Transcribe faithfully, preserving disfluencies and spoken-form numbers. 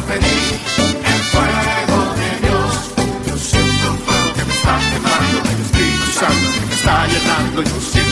pedir el fuego de Dios. Yo siento el fuego que me está quemando, el Espíritu Santo que me está llenando. Yo siento